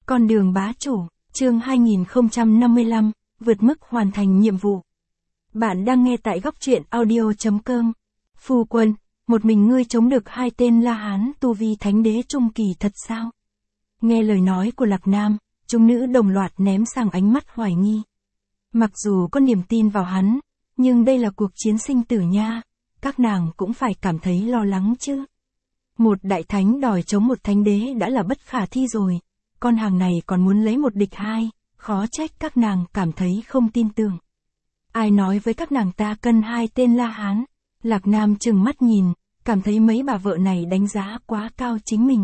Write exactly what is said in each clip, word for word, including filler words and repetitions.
Con đường bá chủ, chương hai nghìn không trăm năm mươi lăm, vượt mức hoàn thành nhiệm vụ. Bạn đang nghe tại góc truyện audio chấm com. Phu quân, một mình ngươi chống được hai tên La Hán tu vi thánh đế trung kỳ thật sao? Nghe lời nói của Lạc Nam, chúng nữ đồng loạt ném sang ánh mắt hoài nghi. Mặc dù có niềm tin vào hắn, nhưng đây là cuộc chiến sinh tử nha, các nàng cũng phải cảm thấy lo lắng chứ. Một đại thánh đòi chống một thánh đế đã là bất khả thi rồi, con hàng này còn muốn lấy một địch hai, khó trách các nàng cảm thấy không tin tưởng. Ai nói với các nàng ta cân hai tên La Hán? Lạc Nam trừng mắt nhìn, cảm thấy mấy bà vợ này đánh giá quá cao chính mình.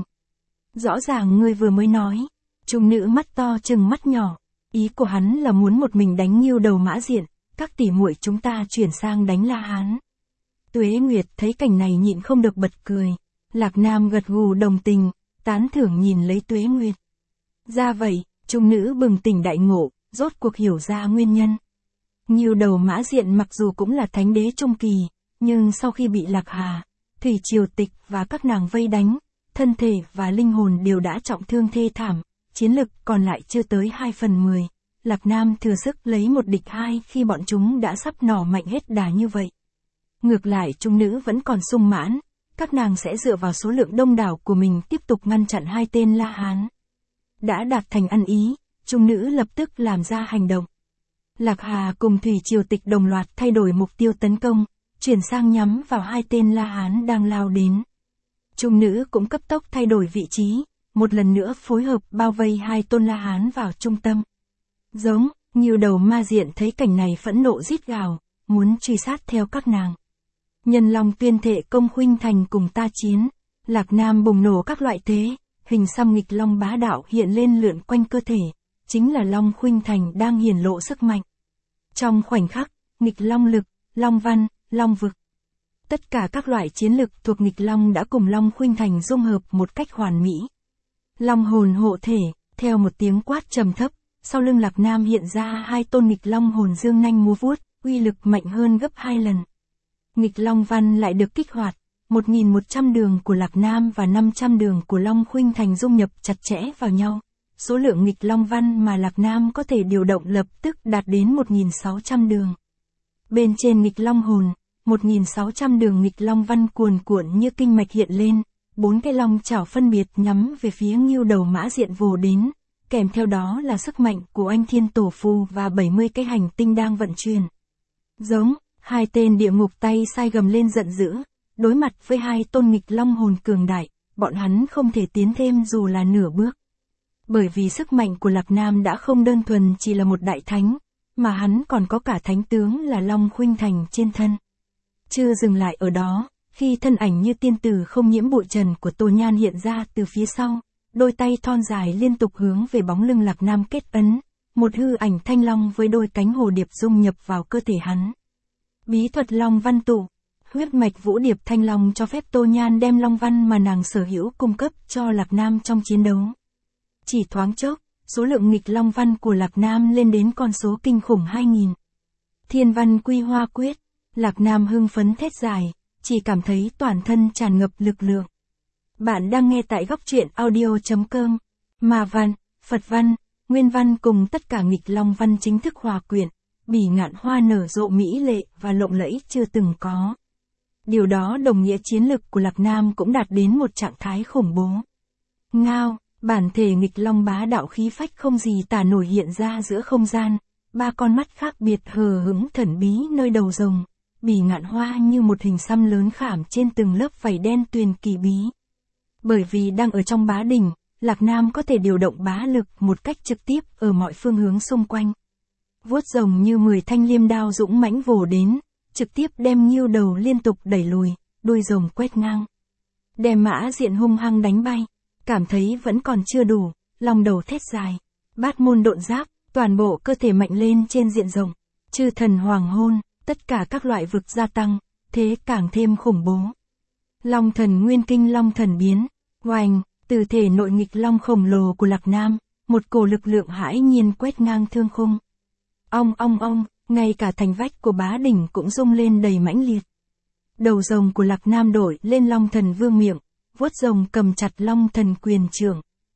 Rõ ràng ngươi vừa mới nói, trung nữ mắt to trừng mắt nhỏ, ý của hắn là muốn một mình đánh Ngưu Đầu Mã Diện, các tỷ muội chúng ta chuyển sang đánh La Hán. Tuế Nguyệt thấy cảnh này nhịn không được bật cười, Lạc Nam gật gù đồng tình, tán thưởng nhìn lấy Tuế Nguyệt. Ra vậy, trung nữ bừng tỉnh đại ngộ, rốt cuộc hiểu ra nguyên nhân. Ngưu Đầu Mã Diện mặc dù cũng là thánh đế trung kỳ, nhưng sau khi bị Lạc Hà, Thủy Triều Tịch và các nàng vây đánh, thân thể và linh hồn đều đã trọng thương thê thảm, chiến lực còn lại chưa tới hai phần mười. Lạc Nam thừa sức lấy một địch hai khi bọn chúng đã sắp nỏ mạnh hết đà như vậy. Ngược lại trung nữ vẫn còn sung mãn, các nàng sẽ dựa vào số lượng đông đảo của mình tiếp tục ngăn chặn hai tên La Hán. Đã đạt thành ăn ý, trung nữ lập tức làm ra hành động. Lạc Hà cùng Thủy Triều Tịch đồng loạt thay đổi mục tiêu tấn công, chuyển sang nhắm vào hai tên La Hán đang lao đến. Trung nữ cũng cấp tốc thay đổi vị trí, một lần nữa phối hợp bao vây hai tôn La Hán vào trung tâm. Giống, Ngưu Đầu Ma Diện thấy cảnh này phẫn nộ rít gào, muốn truy sát theo các nàng. Nhân Long tuyên thệ công khuynh thành cùng ta chiến, Lạc Nam bùng nổ các loại thế, hình xăm nghịch long bá đạo hiện lên lượn quanh cơ thể, chính là Long khuynh thành đang hiển lộ sức mạnh. Trong khoảnh khắc, nghịch long lực, long văn, long vực. Tất cả các loại chiến lực thuộc nghịch long đã cùng Long khuynh thành dung hợp một cách hoàn mỹ. Long hồn hộ thể, theo một tiếng quát trầm thấp, sau lưng Lạc Nam hiện ra hai tôn nghịch long hồn dương nanh múa vuốt, uy lực mạnh hơn gấp hai lần. Nghịch long văn lại được kích hoạt, một nghìn một trăm đường của Lạc Nam và năm trăm đường của Long khuynh thành dung nhập chặt chẽ vào nhau. Số lượng nghịch long văn mà Lạc Nam có thể điều động lập tức đạt đến một nghìn sáu trăm đường. Bên trên nghịch long hồn, một nghìn sáu trăm đường nghịch long văn cuồn cuộn như kinh mạch hiện lên, bốn cái long chảo phân biệt nhắm về phía Ngưu Đầu Mã Diện vồ đến, kèm theo đó là sức mạnh của Oanh Thiên Tổ Phù và bảy mươi cái hành tinh đang vận chuyển. Giống, hai tên địa ngục tay sai gầm lên giận dữ, đối mặt với hai tôn nghịch long hồn cường đại, bọn hắn không thể tiến thêm dù là nửa bước. Bởi vì sức mạnh của Lạc Nam đã không đơn thuần chỉ là một đại thánh, mà hắn còn có cả thánh tướng là Long khuynh thành trên thân. Chưa dừng lại ở đó, khi thân ảnh như tiên tử không nhiễm bụi trần của Tô Nhan hiện ra từ phía sau, đôi tay thon dài liên tục hướng về bóng lưng Lạc Nam kết ấn, một hư ảnh thanh long với đôi cánh hồ điệp dung nhập vào cơ thể hắn. Bí thuật long văn tụ, huyết mạch vũ điệp thanh long cho phép Tô Nhan đem long văn mà nàng sở hữu cung cấp cho Lạc Nam trong chiến đấu. Chỉ thoáng chốc, số lượng nghịch long văn của Lạc Nam lên đến con số kinh khủng hai nghìn. Thiên văn quy hoa quyết, Lạc Nam hưng phấn thét dài, chỉ cảm thấy toàn thân tràn ngập lực lượng. Bạn đang nghe tại góc truyện audio chấm com. Ma văn, Phật văn, Nguyên văn cùng tất cả nghịch long văn chính thức hòa quyện, bỉ ngạn hoa nở rộ mỹ lệ và lộng lẫy chưa từng có. Điều đó đồng nghĩa chiến lực của Lạc Nam cũng đạt đến một trạng thái khủng bố. Ngao, bản thể nghịch long bá đạo khí phách không gì tả nổi hiện ra giữa không gian, ba con mắt khác biệt hờ hững thần bí nơi đầu rồng, bỉ ngạn hoa như một hình xăm lớn khảm trên từng lớp vảy đen tuyền kỳ bí. Bởi vì đang ở trong bá đỉnh, Lạc Nam có thể điều động bá lực một cách trực tiếp ở mọi phương hướng xung quanh. Vuốt rồng như mười thanh liêm đao dũng mãnh vồ đến, trực tiếp đem Ngưu Đầu liên tục đẩy lùi, đuôi rồng quét ngang. Đem Mã Diện hung hăng đánh bay, cảm thấy vẫn còn chưa đủ, long đầu thét dài, bát môn độn giáp, toàn bộ cơ thể mạnh lên trên diện rộng, chư thần hoàng hôn, tất cả các loại vực gia tăng, thế càng thêm khủng bố. Long thần nguyên kinh long thần biến, oanh, từ thể nội nghịch long khổng lồ của Lạc Nam, một cổ lực lượng hãi nhiên quét ngang thương khung. Ong ong ong, ngay cả thành vách của bá đỉnh cũng rung lên đầy mãnh liệt. Đầu rồng của Lạc Nam đổi lên long thần vương miệng, vuốt rồng cầm chặt long thần quyền trưởng,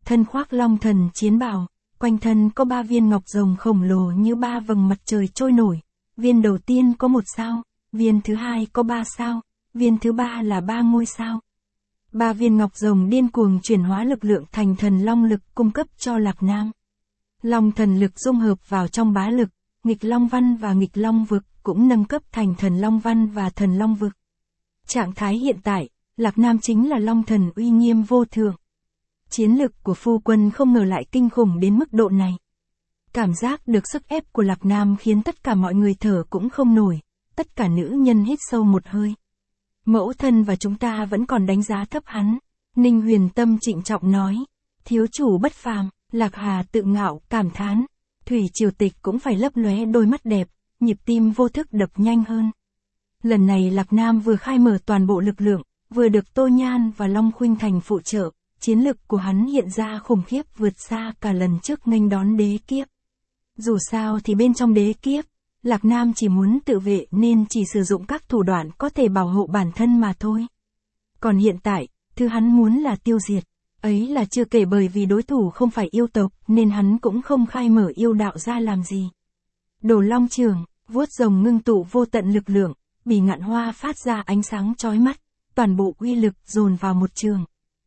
thân khoác long thần chiến bào, quanh thân có ba viên ngọc rồng khổng lồ như ba vầng mặt trời trôi nổi. Viên đầu tiên có một sao, viên thứ hai có ba sao, viên thứ ba là ba ngôi sao. Ba viên ngọc rồng điên cuồng chuyển hóa lực lượng thành thần long lực cung cấp cho Lạc Nam. Long thần lực dung hợp vào trong bá lực, nghịch long văn và nghịch long vực cũng nâng cấp thành thần long văn và thần long vực. Trạng thái hiện tại, Lạc Nam chính là long thần uy nghiêm vô thượng. Chiến lực của phu quân không ngờ lại kinh khủng đến mức độ này. Cảm giác được sức ép của Lạc Nam khiến tất cả mọi người thở cũng không nổi, tất cả nữ nhân hít sâu một hơi. Mẫu thân và chúng ta vẫn còn đánh giá thấp hắn. Ninh Huyền Tâm trịnh trọng nói, thiếu chủ bất phàm. Lạc Hà tự ngạo cảm thán, Thủy Triều Tịch cũng phải lấp lóe đôi mắt đẹp, nhịp tim vô thức đập nhanh hơn. Lần này Lạc Nam vừa khai mở toàn bộ lực lượng, vừa được Tô Nhan và Long Khuynh Thành phụ trợ, chiến lực của hắn hiện ra khủng khiếp vượt xa cả lần trước nghênh đón đế kiếp. Dù sao thì bên trong đế kiếp, Lạc Nam chỉ muốn tự vệ nên chỉ sử dụng các thủ đoạn có thể bảo hộ bản thân mà thôi. Còn hiện tại, thứ hắn muốn là tiêu diệt. Ấy là chưa kể bởi vì đối thủ không phải yêu tộc nên hắn cũng không khai mở yêu đạo ra làm gì. Đồ long trường, vuốt rồng ngưng tụ vô tận lực lượng, bỉ ngạn hoa phát ra ánh sáng chói mắt, toàn bộ uy lực dồn vào một trường.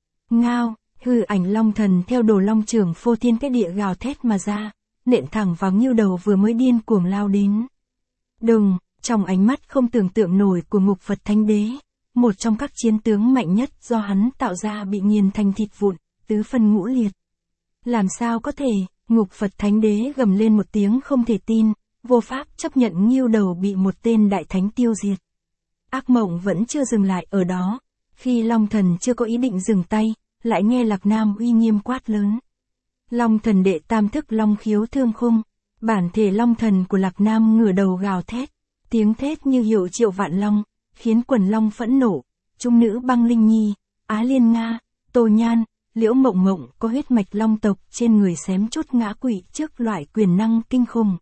Ngao, hư ảnh long thần theo đồ long trường phô thiên cái địa gào thét mà ra, nện thẳng vào Ngưu Đầu vừa mới điên cuồng lao đến. Đùng, trong ánh mắt không tưởng tượng nổi của Ngục Phật Thánh Đế, một trong các chiến tướng mạnh nhất do hắn tạo ra bị nghiền thành thịt vụn, tứ phân ngũ liệt. Làm sao có thể, Ngục Phật Thánh Đế gầm lên một tiếng không thể tin, vô pháp chấp nhận Ngưu Đầu bị một tên đại thánh tiêu diệt. Ác mộng vẫn chưa dừng lại ở đó, khi Long Thần chưa có ý định dừng tay, lại nghe Lạc Nam uy nghiêm quát lớn. Long Thần đệ tam thức Long Khiếu Thương Khung, bản thể Long Thần của Lạc Nam ngửa đầu gào thét, tiếng thét như hiệu triệu vạn long, khiến quần long phẫn nộ. Trung nữ Băng Linh Nhi, Á Liên Nga, Tô Nhan, Liễu Mộng Mộng có huyết mạch long tộc trên người xém chút ngã quỵ trước loại quyền năng kinh khủng.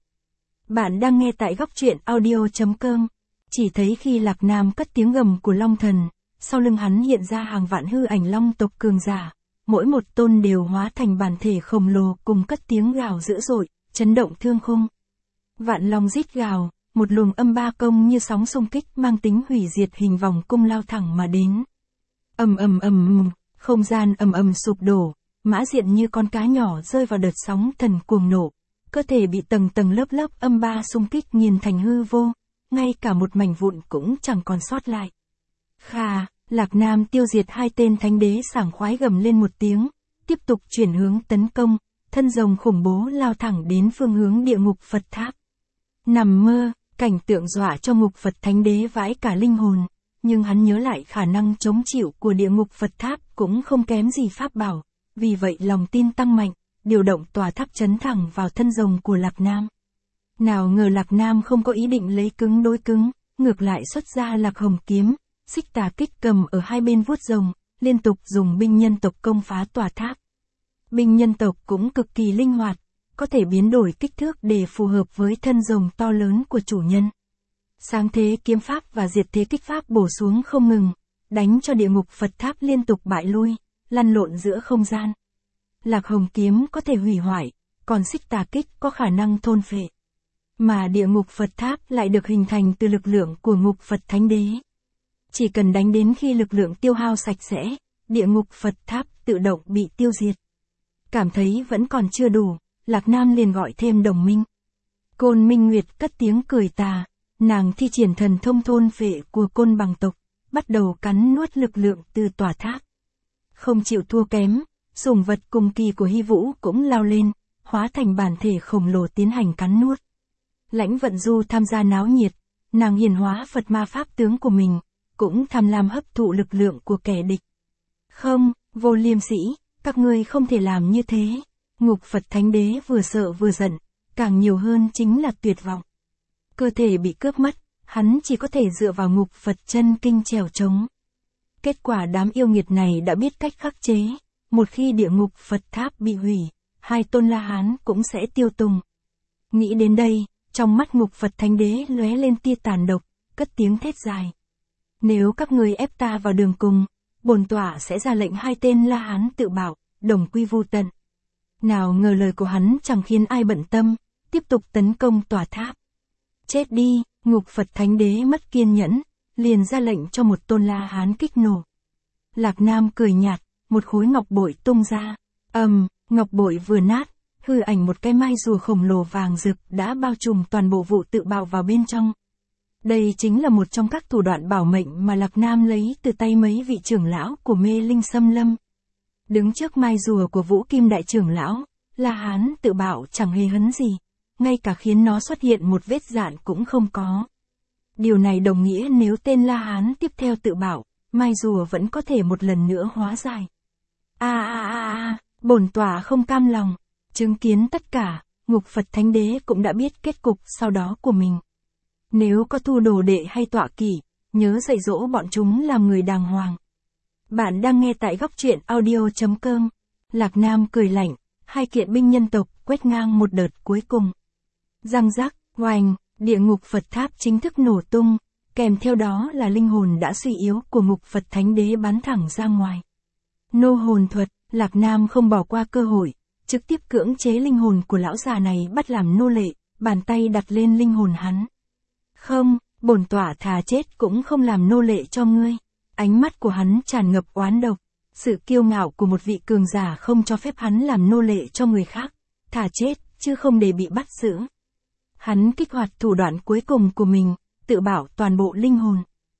Bạn đang nghe tại góc truyện audio chấm com. Chỉ thấy khi Lạc Nam cất tiếng gầm của Long Thần, sau lưng hắn hiện ra hàng vạn hư ảnh long tộc cường giả, mỗi một tôn đều hóa thành bản thể khổng lồ cùng cất tiếng gào dữ dội, chấn động thương khung. Vạn long rít gào, một luồng âm ba công như sóng xung kích mang tính hủy diệt hình vòng cung lao thẳng mà đến. Ầm ầm ầm, không gian ầm ầm sụp đổ, Mã Diện như con cá nhỏ rơi vào đợt sóng thần cuồng nộ, cơ thể bị tầng tầng lớp lớp âm ba xung kích nghiền thành hư vô, ngay cả một mảnh vụn cũng chẳng còn sót lại. Khà, Lạc Nam tiêu diệt hai tên thánh đế sảng khoái gầm lên một tiếng, tiếp tục chuyển hướng tấn công, thân rồng khủng bố lao thẳng đến phương hướng địa ngục Phật Tháp. Nằm mơ, cảnh tượng dọa cho ngục Phật Thánh Đế vãi cả linh hồn, nhưng hắn nhớ lại khả năng chống chịu của địa ngục Phật Tháp cũng không kém gì pháp bảo, vì vậy lòng tin tăng mạnh, điều động tòa tháp chấn thẳng vào thân rồng của Lạc Nam. Nào ngờ Lạc Nam không có ý định lấy cứng đối cứng, ngược lại xuất ra Lạc Hồng kiếm, xích tà kích cầm ở hai bên vuốt rồng, liên tục dùng binh nhân tộc công phá tòa tháp. Binh nhân tộc cũng cực kỳ linh hoạt, có thể biến đổi kích thước để phù hợp với thân rồng to lớn của chủ nhân. Sáng thế kiếm pháp và diệt thế kích pháp bổ xuống không ngừng, đánh cho địa ngục Phật Tháp liên tục bại lui, lăn lộn giữa không gian. Lạc Hồng kiếm có thể hủy hoại, còn xích tà kích có khả năng thôn phệ. Mà địa ngục Phật Tháp lại được hình thành từ lực lượng của ngục Phật Thánh Đế. Chỉ cần đánh đến khi lực lượng tiêu hao sạch sẽ, địa ngục Phật Tháp tự động bị tiêu diệt. Cảm thấy vẫn còn chưa đủ, Lạc Nam liền gọi thêm đồng minh. Côn Minh Nguyệt cất tiếng cười tà, nàng thi triển thần thông thôn phệ của côn bằng tộc, bắt đầu cắn nuốt lực lượng từ tòa tháp. Không chịu thua kém, sủng vật cùng kỳ của Hy Vũ cũng lao lên, hóa thành bản thể khổng lồ tiến hành cắn nuốt. Lãnh Vận Du tham gia náo nhiệt, nàng hiển hóa Phật ma pháp tướng của mình, cũng tham lam hấp thụ lực lượng của kẻ địch. Không, Vô Liêm Sĩ, các ngươi không thể làm như thế. Ngục Phật Thánh Đế vừa sợ vừa giận, càng nhiều hơn chính là tuyệt vọng. Cơ thể bị cướp mất, hắn chỉ có thể dựa vào ngục Phật chân kinh trèo trống. Kết quả đám yêu nghiệt này đã biết cách khắc chế, một khi địa ngục Phật Tháp bị hủy, hai tôn La Hán cũng sẽ tiêu tùng. Nghĩ đến đây, trong mắt ngục Phật Thánh Đế lóe lên tia tàn độc, cất tiếng thét dài. Nếu các ngươi ép ta vào đường cùng, bổn tọa sẽ ra lệnh hai tên La Hán tự bảo, đồng quy vu tận. Nào ngờ lời của hắn chẳng khiến ai bận tâm, tiếp tục tấn công tòa tháp. Chết đi, ngục Phật Thánh Đế mất kiên nhẫn, liền ra lệnh cho một tôn La Hán kích nổ. Lạc Nam cười nhạt, một khối ngọc bội tung ra. Ầm, um, ngọc bội vừa nát, hư ảnh một cái mai rùa khổng lồ vàng rực đã bao trùm toàn bộ vụ tự bạo vào bên trong. Đây chính là một trong các thủ đoạn bảo mệnh mà Lạc Nam lấy từ tay mấy vị trưởng lão của Mê Linh Xâm Lâm. Đứng trước mai rùa của Vũ Kim Đại trưởng lão, La Hán tự bạo chẳng hề hấn gì, ngay cả khiến nó xuất hiện một vết dạn cũng không có. Điều này đồng nghĩa nếu tên La Hán tiếp theo tự bạo, mai rùa vẫn có thể một lần nữa hóa giải. A a a a, bổn tọa không cam lòng, chứng kiến tất cả, ngục Phật Thánh Đế cũng đã biết kết cục sau đó của mình. Nếu có thu đồ đệ hay tọa kỵ, nhớ dạy dỗ bọn chúng làm người đàng hoàng. Bạn đang nghe tại góc truyện audio chấm com. Lạc Nam cười lạnh, hai kiện binh nhân tộc quét ngang một đợt cuối cùng. Răng rắc, oanh, địa ngục Phật tháp chính thức nổ tung, kèm theo đó là linh hồn đã suy yếu của ngục Phật Thánh Đế bắn thẳng ra ngoài. Nô hồn thuật, Lạc Nam không bỏ qua cơ hội, trực tiếp cưỡng chế linh hồn của lão già này bắt làm nô lệ, bàn tay đặt lên linh hồn hắn. Không, bổn tọa thà chết cũng không làm nô lệ cho ngươi. Ánh mắt của hắn tràn ngập oán độc, sự kiêu ngạo của một vị cường giả không cho phép hắn làm nô lệ cho người khác, thà chết, chứ không để bị bắt giữ. Hắn kích hoạt thủ đoạn cuối cùng của mình, tự bảo toàn bộ linh hồn.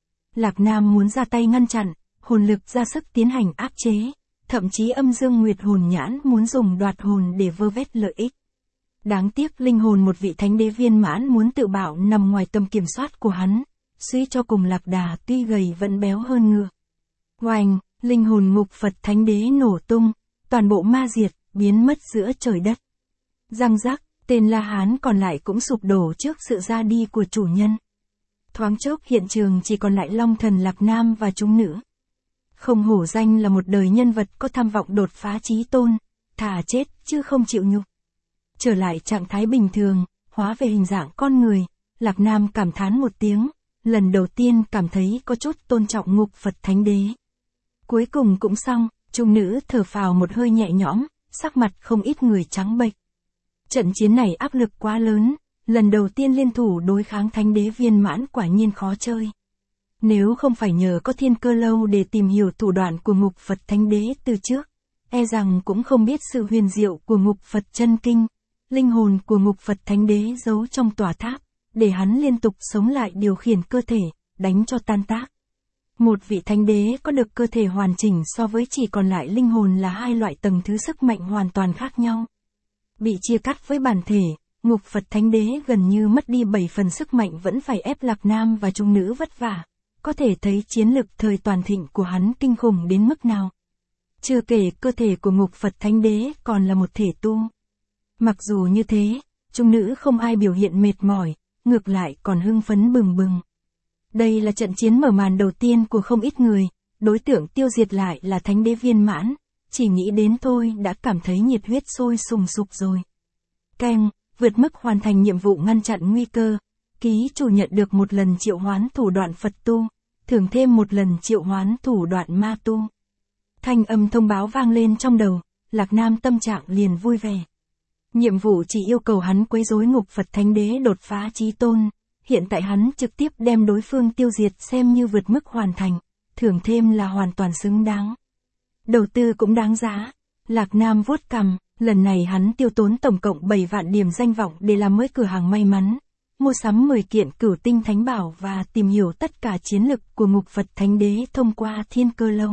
Lạc Nam muốn ra tay ngăn chặn, hồn lực ra sức tiến hành áp chế, thậm chí âm dương nguyệt hồn nhãn muốn dùng đoạt hồn để vơ vét lợi ích. Đáng tiếc linh hồn một vị thánh đế viên mãn muốn tự bảo nằm ngoài tầm kiểm soát của hắn, suy cho cùng Lạc Đà tuy gầy vẫn béo hơn ngựa. Oanh, linh hồn ngục Phật Thánh Đế nổ tung, toàn bộ ma diệt, biến mất giữa trời đất. Răng rắc, tên La Hán còn lại cũng sụp đổ trước sự ra đi của chủ nhân. Thoáng chốc hiện trường chỉ còn lại Long Thần Lạc Nam và chúng nữ. Không hổ danh là một đời nhân vật có tham vọng đột phá chí tôn, thà chết chứ không chịu nhục. Trở lại trạng thái bình thường, hóa về hình dạng con người, Lạc Nam cảm thán một tiếng, lần đầu tiên cảm thấy có chút tôn trọng ngục Phật Thánh Đế. Cuối cùng cũng xong, chúng nữ thở phào một hơi nhẹ nhõm, sắc mặt không ít người trắng bệch. Trận chiến này áp lực quá lớn, lần đầu tiên liên thủ đối kháng Thánh Đế viên mãn quả nhiên khó chơi. Nếu không phải nhờ có Thiên Cơ Lâu để tìm hiểu thủ đoạn của ngục Phật Thánh Đế từ trước, e rằng cũng không biết sự huyền diệu của ngục Phật chân kinh, linh hồn của ngục Phật Thánh Đế giấu trong tòa tháp, để hắn liên tục sống lại điều khiển cơ thể, đánh cho tan tác. Một vị Thánh Đế có được cơ thể hoàn chỉnh so với chỉ còn lại linh hồn là hai loại tầng thứ sức mạnh hoàn toàn khác nhau. Bị chia cắt với bản thể, ngục Phật Thánh Đế gần như mất đi bảy phần sức mạnh vẫn phải ép Lạc Nam và chúng nữ vất vả. Có thể thấy chiến lực thời toàn thịnh của hắn kinh khủng đến mức nào. Chưa kể cơ thể của ngục Phật Thánh Đế còn là một thể tu. Mặc dù như thế, chúng nữ không ai biểu hiện mệt mỏi, ngược lại còn hưng phấn bừng bừng. Đây là trận chiến mở màn đầu tiên của không ít người, đối tượng tiêu diệt lại là Thánh Đế viên mãn, chỉ nghĩ đến thôi đã cảm thấy nhiệt huyết sôi sùng sục rồi. Keng, vượt mức hoàn thành nhiệm vụ ngăn chặn nguy cơ, ký chủ nhận được một lần triệu hoán thủ đoạn Phật tu, thưởng thêm một lần triệu hoán thủ đoạn ma tu. Thanh âm thông báo vang lên trong đầu, Lạc Nam tâm trạng liền vui vẻ. Nhiệm vụ chỉ yêu cầu hắn quấy rối ngục Phật Thánh Đế đột phá chí tôn, hiện tại hắn trực tiếp đem đối phương tiêu diệt xem như vượt mức hoàn thành, thưởng thêm là hoàn toàn xứng đáng. Đầu tư cũng đáng giá. Lạc Nam vuốt cằm, lần này hắn tiêu tốn tổng cộng bảy vạn điểm danh vọng để làm mới cửa hàng may mắn, mua sắm mười kiện cửu tinh thánh bảo và tìm hiểu tất cả chiến lực của ngục Phật Thánh Đế thông qua Thiên Cơ Lâu.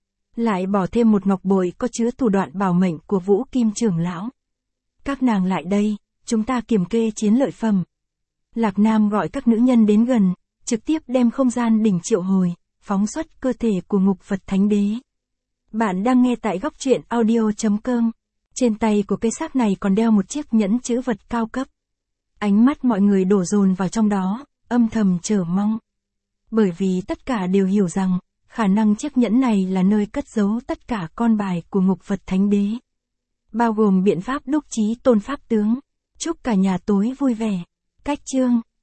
Lại bỏ thêm một ngọc bội có chứa thủ đoạn bảo mệnh của Vũ Kim trưởng lão. Các nàng lại đây, chúng ta kiểm kê chiến lợi phẩm. Lạc Nam gọi các nữ nhân đến gần, trực tiếp đem không gian đỉnh triệu hồi, phóng xuất cơ thể của ngục Phật Thánh Đế. Bạn đang nghe tại góc truyện audio chấm com. Trên tay của cây xác này còn đeo một chiếc nhẫn chữ vật cao cấp. Ánh mắt mọi người đổ dồn vào trong đó, âm thầm chờ mong. Bởi vì tất cả đều hiểu rằng, khả năng chiếc nhẫn này là nơi cất giấu tất cả con bài của ngục Phật Thánh Đế. Bao gồm biện pháp đúc chí tôn pháp tướng. Chúc cả nhà tối vui vẻ. Cách chương.